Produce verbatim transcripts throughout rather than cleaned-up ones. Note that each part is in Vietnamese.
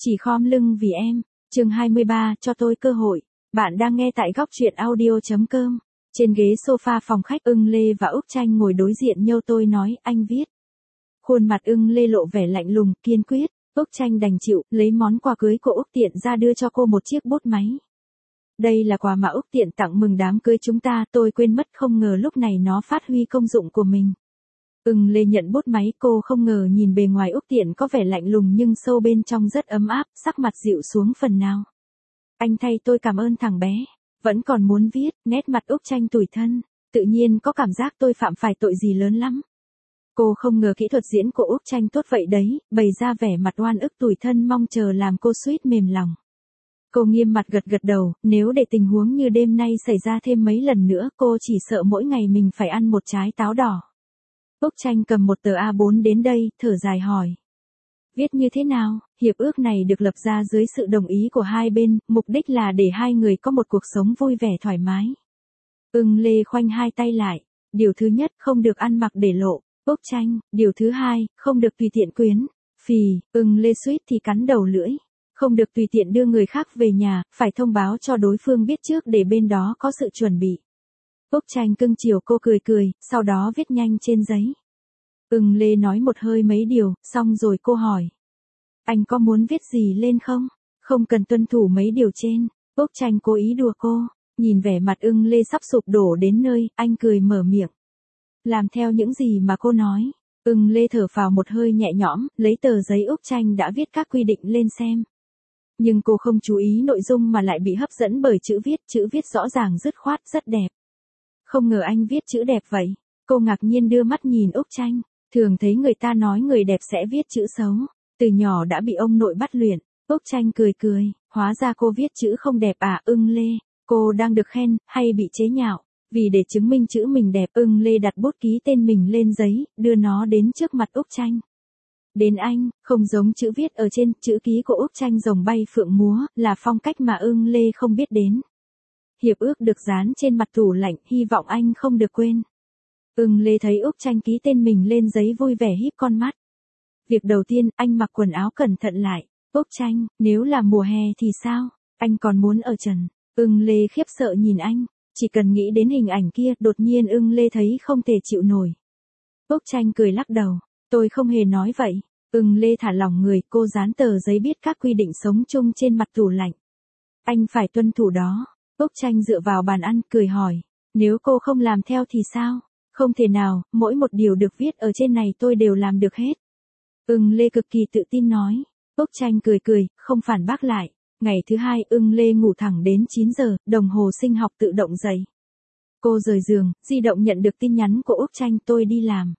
Chỉ khom lưng vì em. Chương hai mươi ba, cho tôi cơ hội. Bạn đang nghe tại góc truyện audio chấm com. Trên ghế sofa phòng khách, Ưng Lê và Úc Tranh ngồi đối diện nhau. Tôi nói, anh viết. Khuôn mặt Ưng Lê lộ vẻ lạnh lùng, kiên quyết. Úc Tranh đành chịu, lấy món quà cưới của Úc Tiện ra đưa cho cô một chiếc bút máy. Đây là quà mà Úc Tiện tặng mừng đám cưới chúng ta, tôi quên mất, không ngờ lúc này nó phát huy công dụng của mình. Ưng Lê nhận bút máy, cô không ngờ nhìn bề ngoài Úc Tiện có vẻ lạnh lùng nhưng sâu bên trong rất ấm áp, sắc mặt dịu xuống phần nào. Anh thay tôi cảm ơn thằng bé. Vẫn còn muốn viết, nét mặt Úc Tranh tủi thân, tự nhiên có cảm giác tôi phạm phải tội gì lớn lắm. Cô không ngờ kỹ thuật diễn của Úc Tranh tốt vậy đấy, bày ra vẻ mặt oan ức tủi thân mong chờ làm cô suýt mềm lòng. Cô nghiêm mặt gật gật đầu, nếu để tình huống như đêm nay xảy ra thêm mấy lần nữa, cô chỉ sợ mỗi ngày mình phải ăn một trái táo đỏ. Úc Tranh cầm một tờ A bốn đến đây, thở dài hỏi. Viết như thế nào? Hiệp ước này được lập ra dưới sự đồng ý của hai bên, mục đích là để hai người có một cuộc sống vui vẻ thoải mái. Ưng Lê khoanh hai tay lại. Điều thứ nhất, không được ăn mặc để lộ. Úc Tranh, điều thứ hai, không được tùy tiện quyến. Phì, Ưng Lê suýt thì cắn đầu lưỡi. Không được tùy tiện đưa người khác về nhà, phải thông báo cho đối phương biết trước để bên đó có sự chuẩn bị. Úc Tranh cưng chiều cô cười cười, sau đó viết nhanh trên giấy. Ưng Lê nói một hơi mấy điều, xong rồi cô hỏi. Anh có muốn viết gì lên không? Không cần tuân thủ mấy điều trên. Úc Tranh cố ý đùa cô, nhìn vẻ mặt Ưng Lê sắp sụp đổ đến nơi, anh cười mở miệng. Làm theo những gì mà cô nói. Ưng Lê thở phào một hơi nhẹ nhõm, lấy tờ giấy Úc Tranh đã viết các quy định lên xem. Nhưng cô không chú ý nội dung mà lại bị hấp dẫn bởi chữ viết, chữ viết rõ ràng dứt khoát, rất đẹp. Không ngờ anh viết chữ đẹp vậy. Cô ngạc nhiên đưa mắt nhìn Úc Tranh. Thường thấy người ta nói người đẹp sẽ viết chữ xấu. Từ nhỏ đã bị ông nội bắt luyện. Úc Tranh cười cười, hóa ra cô viết chữ không đẹp à? Ưng Lê, cô đang được khen, hay bị chế nhạo? Vì để chứng minh chữ mình đẹp, Ưng Lê đặt bút ký tên mình lên giấy, đưa nó đến trước mặt Úc Tranh. Đến anh, không giống chữ viết ở trên, chữ ký của Úc Tranh rồng bay phượng múa, là phong cách mà Ưng Lê không biết đến. Hiệp ước được dán trên mặt tủ lạnh, hy vọng anh không được quên. Ưng Lê thấy Úc Tranh ký tên mình lên giấy vui vẻ híp con mắt. Việc đầu tiên, anh mặc quần áo cẩn thận lại. Úc Tranh, nếu là mùa hè thì sao? Anh còn muốn ở trần. Ưng Lê khiếp sợ nhìn anh. Chỉ cần nghĩ đến hình ảnh kia, đột nhiên Ưng Lê thấy không thể chịu nổi. Úc Tranh cười lắc đầu. Tôi không hề nói vậy. Ưng Lê thả lỏng người, cô dán tờ giấy biết các quy định sống chung trên mặt tủ lạnh. Anh phải tuân thủ đó. Úc Tranh dựa vào bàn ăn, cười hỏi. Nếu cô không làm theo thì sao? Không thể nào, mỗi một điều được viết ở trên này tôi đều làm được hết. Ưng Lê cực kỳ tự tin nói. Úc Tranh cười cười, không phản bác lại. Ngày thứ hai, Ưng Lê ngủ thẳng đến chín giờ, đồng hồ sinh học tự động dậy. Cô rời giường, di động nhận được tin nhắn của Úc Tranh, tôi đi làm.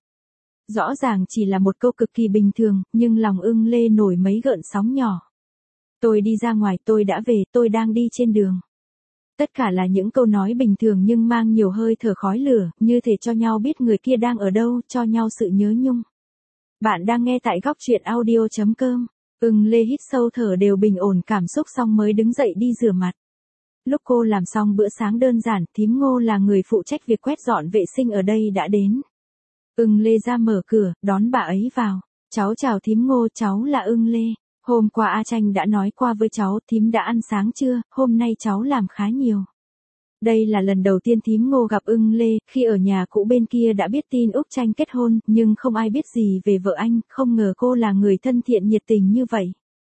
Rõ ràng chỉ là một câu cực kỳ bình thường, nhưng lòng Ưng Lê nổi mấy gợn sóng nhỏ. Tôi đi ra ngoài, tôi đã về, tôi đang đi trên đường. Tất cả là những câu nói bình thường nhưng mang nhiều hơi thở khói lửa, như thể cho nhau biết người kia đang ở đâu, cho nhau sự nhớ nhung. Bạn đang nghe tại góc truyện audio chấm com. Ưng Lê hít sâu thở đều bình ổn cảm xúc xong mới đứng dậy đi rửa mặt. Lúc cô làm xong bữa sáng đơn giản, thím Ngô là người phụ trách việc quét dọn vệ sinh ở đây đã đến. Ưng Lê ra mở cửa, đón bà ấy vào. Cháu chào thím Ngô, cháu là Ưng Lê. Hôm qua A Tranh đã nói qua với cháu, thím đã ăn sáng chưa, hôm nay cháu làm khá nhiều. Đây là lần đầu tiên thím Ngô gặp Ưng Lê, khi ở nhà cũ bên kia đã biết tin Úc Tranh kết hôn, nhưng không ai biết gì về vợ anh, không ngờ cô là người thân thiện nhiệt tình như vậy.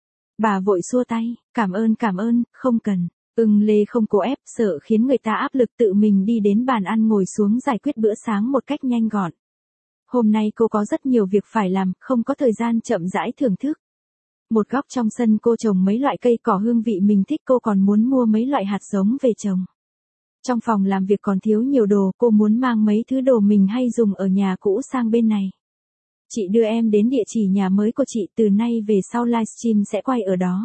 Bà vội xua tay, cảm ơn cảm ơn, không cần. Ưng Lê không cố ép, sợ khiến người ta áp lực, tự mình đi đến bàn ăn ngồi xuống giải quyết bữa sáng một cách nhanh gọn. Hôm nay cô có rất nhiều việc phải làm, không có thời gian chậm rãi thưởng thức. Một góc trong sân cô trồng mấy loại cây cỏ hương vị mình thích, cô còn muốn mua mấy loại hạt giống về trồng. Trong phòng làm việc còn thiếu nhiều đồ, cô muốn mang mấy thứ đồ mình hay dùng ở nhà cũ sang bên này. Chị đưa em đến địa chỉ nhà mới của chị, từ nay về sau livestream sẽ quay ở đó.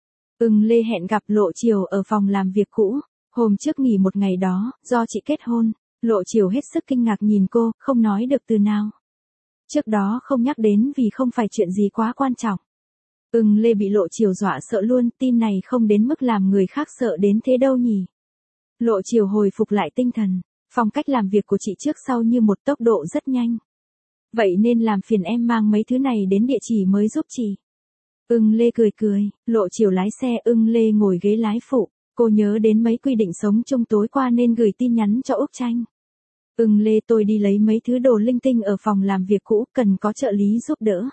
Ưng Lê hẹn gặp Lộ Chiều ở phòng làm việc cũ. Hôm trước nghỉ một ngày đó, do chị kết hôn. Lộ Chiều hết sức kinh ngạc nhìn cô, không nói được từ nào. Trước đó không nhắc đến vì không phải chuyện gì quá quan trọng. Ưng Lê bị Lộ Chiều dọa sợ luôn, tin này không đến mức làm người khác sợ đến thế đâu nhỉ. Lộ Chiều hồi phục lại tinh thần, phong cách làm việc của chị trước sau như một tốc độ rất nhanh. Vậy nên làm phiền em mang mấy thứ này đến địa chỉ mới giúp chị. Ưng Lê cười cười, Lộ Chiều lái xe, Ưng Lê ngồi ghế lái phụ. Cô nhớ đến mấy quy định sống chung tối qua nên gửi tin nhắn cho Úc Tranh. Ưng Lê, tôi đi lấy mấy thứ đồ linh tinh ở phòng làm việc cũ, cần có trợ lý giúp đỡ.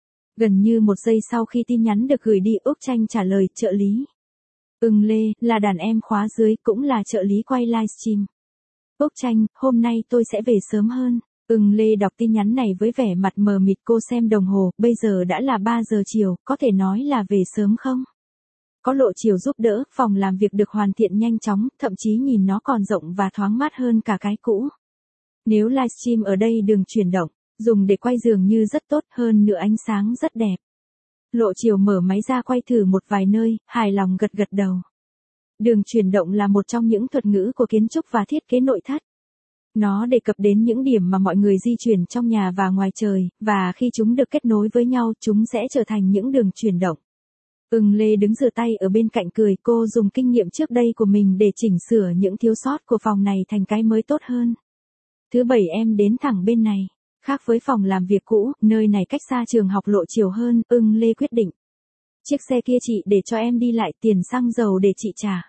Gần như một giây sau khi tin nhắn được gửi đi, Úc Tranh trả lời, trợ lý. Ưng Lê, là đàn em khóa dưới, cũng là trợ lý quay livestream. Úc Tranh, hôm nay tôi sẽ về sớm hơn. Ưng Lê đọc tin nhắn này với vẻ mặt mờ mịt, cô xem đồng hồ, bây giờ đã là ba giờ chiều, có thể nói là về sớm không? Có Lộ Chiều giúp đỡ, phòng làm việc được hoàn thiện nhanh chóng, thậm chí nhìn nó còn rộng và thoáng mát hơn cả cái cũ. Nếu livestream ở đây đường chuyển động, dùng để quay dường như rất tốt, hơn nữa ánh sáng rất đẹp. Lộ Chiều mở máy ra quay thử một vài nơi, hài lòng gật gật đầu. Đường chuyển động là một trong những thuật ngữ của kiến trúc và thiết kế nội thất. Nó đề cập đến những điểm mà mọi người di chuyển trong nhà và ngoài trời, và khi chúng được kết nối với nhau, chúng sẽ trở thành những đường chuyển động. Ưng Lê đứng rửa tay ở bên cạnh cười, cô dùng kinh nghiệm trước đây của mình để chỉnh sửa những thiếu sót của phòng này thành cái mới tốt hơn. Thứ bảy em đến thẳng bên này. Khác với phòng làm việc cũ, nơi này cách xa trường học Lộ Chiều hơn, Ưng Lê quyết định. Chiếc xe kia chị để cho em đi lại, tiền xăng dầu để chị trả.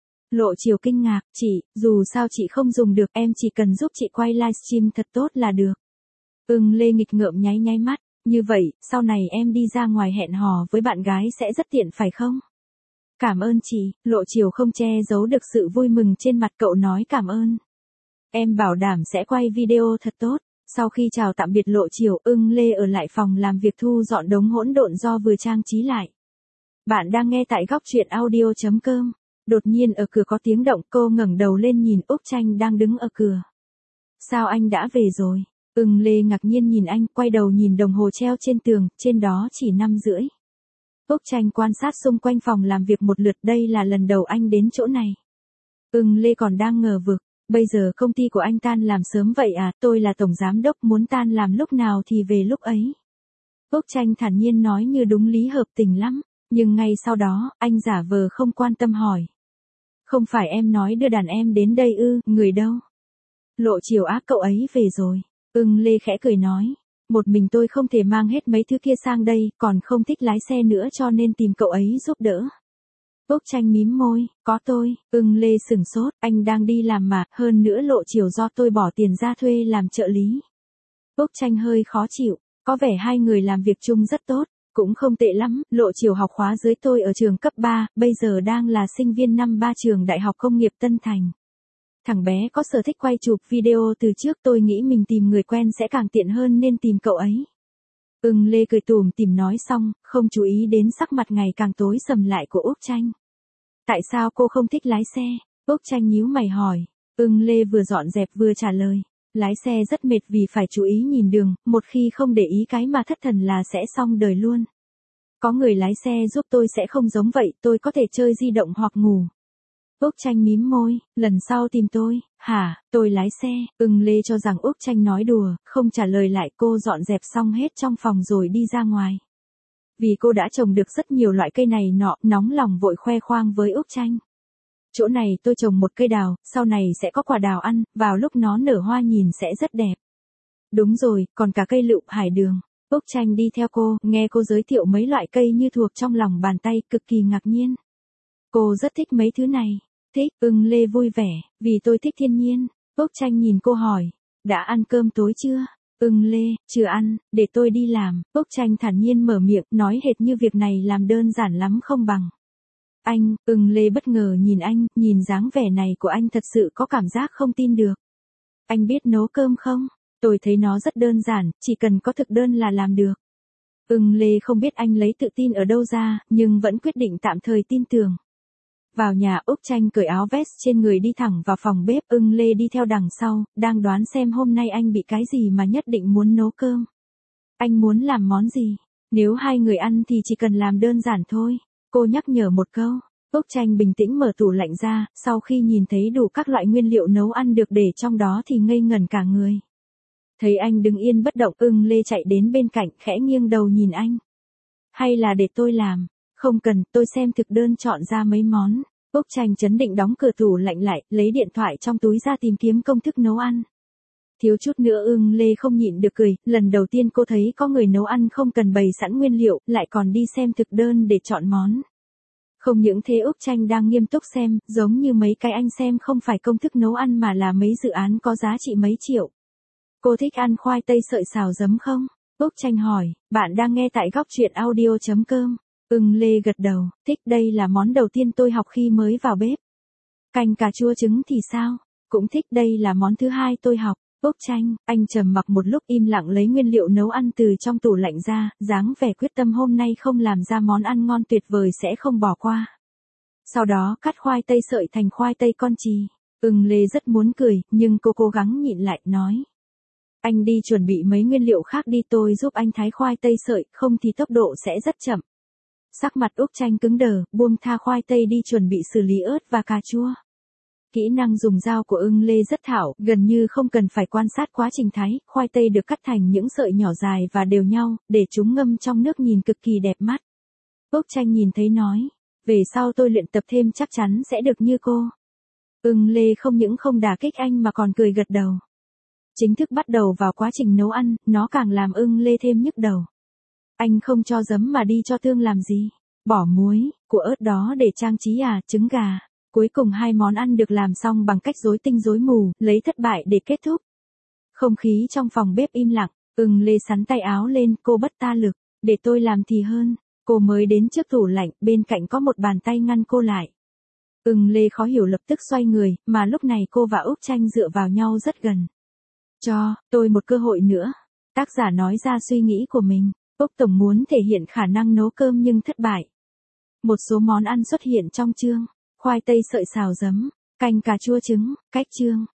Lộ Chiều kinh ngạc, chị, dù sao chị không dùng được, em chỉ cần giúp chị quay livestream thật tốt là được. Ưng Lê nghịch ngợm nháy nháy mắt, như vậy, sau này em đi ra ngoài hẹn hò với bạn gái sẽ rất tiện phải không? Cảm ơn chị, Lộ Chiều không che giấu được sự vui mừng trên mặt, cậu nói cảm ơn. Em bảo đảm sẽ quay video thật tốt. Sau khi chào tạm biệt Lộ Chiều, Ưng Lê ở lại phòng làm việc thu dọn đống hỗn độn do vừa trang trí lại. Bạn đang nghe tại góc truyện audio chấm com. Đột nhiên ở cửa có tiếng động, cô ngẩng đầu lên nhìn Úc Tranh đang đứng ở cửa. Sao anh đã về rồi? Ưng Lê ngạc nhiên nhìn anh, quay đầu nhìn đồng hồ treo trên tường, trên đó chỉ năm rưỡi. Úc Tranh quan sát xung quanh phòng làm việc một lượt, đây là lần đầu anh đến chỗ này. Ưng Lê còn đang ngờ vực, bây giờ công ty của anh tan làm sớm vậy à, tôi là tổng giám đốc, muốn tan làm lúc nào thì về lúc ấy. Úc Tranh thản nhiên nói như đúng lý hợp tình lắm, nhưng ngay sau đó, anh giả vờ không quan tâm hỏi. Không phải em nói đưa đàn em đến đây ư, người đâu? Lộ Chiều ác, cậu ấy về rồi. Ưng Lê khẽ cười nói, một mình tôi không thể mang hết mấy thứ kia sang đây, còn không thích lái xe nữa cho nên tìm cậu ấy giúp đỡ. Úc Tranh mím môi, có tôi. Ưng Lê sửng sốt, anh đang đi làm mà, hơn nữa Lộ Chiều do tôi bỏ tiền ra thuê làm trợ lý. Úc Tranh hơi khó chịu, có vẻ hai người làm việc chung rất tốt, cũng không tệ lắm, Lộ Chiều học khóa dưới tôi ở trường cấp ba, bây giờ đang là sinh viên năm ba trường Đại học Công nghiệp Tân Thành. Thằng bé có sở thích quay chụp video từ trước, tôi nghĩ mình tìm người quen sẽ càng tiện hơn nên tìm cậu ấy. Ưng Lê cười tủm tỉm nói xong, không chú ý đến sắc mặt ngày càng tối sầm lại của Úc Tranh. Tại sao cô không thích lái xe? Úc Tranh nhíu mày hỏi. Ưng Lê vừa dọn dẹp vừa trả lời. Lái xe rất mệt vì phải chú ý nhìn đường, một khi không để ý cái mà thất thần là sẽ xong đời luôn. Có người lái xe giúp tôi sẽ không giống vậy, tôi có thể chơi di động hoặc ngủ. Úc Tranh mím môi, lần sau tìm tôi. Hả, tôi lái xe. Ưng Lê cho rằng Úc Tranh nói đùa, không trả lời lại, cô dọn dẹp xong hết trong phòng rồi đi ra ngoài. Vì cô đã trồng được rất nhiều loại cây này nọ, nóng lòng vội khoe khoang với Úc Tranh. Chỗ này tôi trồng một cây đào, sau này sẽ có quả đào ăn, vào lúc nó nở hoa nhìn sẽ rất đẹp. Đúng rồi, còn cả cây lựu hải đường. Úc Tranh đi theo cô, nghe cô giới thiệu mấy loại cây như thuộc trong lòng bàn tay, cực kỳ ngạc nhiên. Cô rất thích mấy thứ này. Thích, Ưng Lê vui vẻ, vì tôi thích thiên nhiên. Úc Tranh nhìn cô hỏi, đã ăn cơm tối chưa? Ưng Lê, chưa ăn, để tôi đi làm. Úc Tranh thản nhiên mở miệng, nói hệt như việc này làm đơn giản lắm không bằng. Anh, Ưng Lê bất ngờ nhìn anh, nhìn dáng vẻ này của anh thật sự có cảm giác không tin được. Anh biết nấu cơm không? Tôi thấy nó rất đơn giản, chỉ cần có thực đơn là làm được. Ưng Lê không biết anh lấy tự tin ở đâu ra, nhưng vẫn quyết định tạm thời tin tưởng. Vào nhà, Úc Tranh cởi áo vest trên người đi thẳng vào phòng bếp, Ưng Lê đi theo đằng sau, đang đoán xem hôm nay anh bị cái gì mà nhất định muốn nấu cơm. Anh muốn làm món gì? Nếu hai người ăn thì chỉ cần làm đơn giản thôi. Cô nhắc nhở một câu. Úc Tranh bình tĩnh mở tủ lạnh ra, sau khi nhìn thấy đủ các loại nguyên liệu nấu ăn được để trong đó thì ngây ngẩn cả người. Thấy anh đứng yên bất động, Ưng Lê chạy đến bên cạnh, khẽ nghiêng đầu nhìn anh. Hay là để tôi làm? Không cần, tôi xem thực đơn chọn ra mấy món. Úc Tranh trấn định đóng cửa tủ lạnh lại, lấy điện thoại trong túi ra tìm kiếm công thức nấu ăn. Thiếu chút nữa Ưng Lê không nhịn được cười, lần đầu tiên cô thấy có người nấu ăn không cần bày sẵn nguyên liệu, lại còn đi xem thực đơn để chọn món. Không những thế Úc Tranh đang nghiêm túc xem, giống như mấy cái anh xem không phải công thức nấu ăn mà là mấy dự án có giá trị mấy triệu. Cô thích ăn khoai tây sợi xào giấm không? Úc Tranh hỏi, bạn đang nghe tại góc truyện audio chấm com. Ưng Lê gật đầu, thích, đây là món đầu tiên tôi học khi mới vào bếp. Canh cà chua trứng thì sao? Cũng thích, đây là món thứ hai tôi học. Úc Tranh, anh trầm mặc một lúc im lặng lấy nguyên liệu nấu ăn từ trong tủ lạnh ra, dáng vẻ quyết tâm hôm nay không làm ra món ăn ngon tuyệt vời sẽ không bỏ qua. Sau đó cắt khoai tây sợi thành khoai tây con chì. Ưng Lê rất muốn cười, nhưng cô cố gắng nhịn lại, nói. Anh đi chuẩn bị mấy nguyên liệu khác đi, tôi giúp anh thái khoai tây sợi, không thì tốc độ sẽ rất chậm. Sắc mặt Úc Tranh cứng đờ, buông tha khoai tây đi chuẩn bị xử lý ớt và cà chua. Kỹ năng dùng dao của Ưng Lê rất thạo, gần như không cần phải quan sát quá trình thái, khoai tây được cắt thành những sợi nhỏ dài và đều nhau, để chúng ngâm trong nước nhìn cực kỳ đẹp mắt. Úc Tranh nhìn thấy nói, về sau tôi luyện tập thêm chắc chắn sẽ được như cô. Ưng Lê không những không đả kích anh mà còn cười gật đầu. Chính thức bắt đầu vào quá trình nấu ăn, nó càng làm Ưng Lê thêm nhức đầu. Anh không cho giấm mà đi cho tương làm gì? Bỏ muối, của ớt đó để trang trí à, trứng gà. Cuối cùng hai món ăn được làm xong bằng cách rối tinh rối mù, lấy thất bại để kết thúc. Không khí trong phòng bếp im lặng, Ưng Lê sắn tay áo lên, cô bất ta lực, để tôi làm thì hơn. Cô mới đến trước tủ lạnh, bên cạnh có một bàn tay ngăn cô lại. Ưng Lê khó hiểu lập tức xoay người, mà lúc này cô và Úc Tranh dựa vào nhau rất gần. Cho tôi một cơ hội nữa. Tác giả nói ra suy nghĩ của mình. Úc Tổng muốn thể hiện khả năng nấu cơm nhưng thất bại. Một số món ăn xuất hiện trong chương. Khoai tây sợi xào giấm, canh cà chua trứng, cách chương.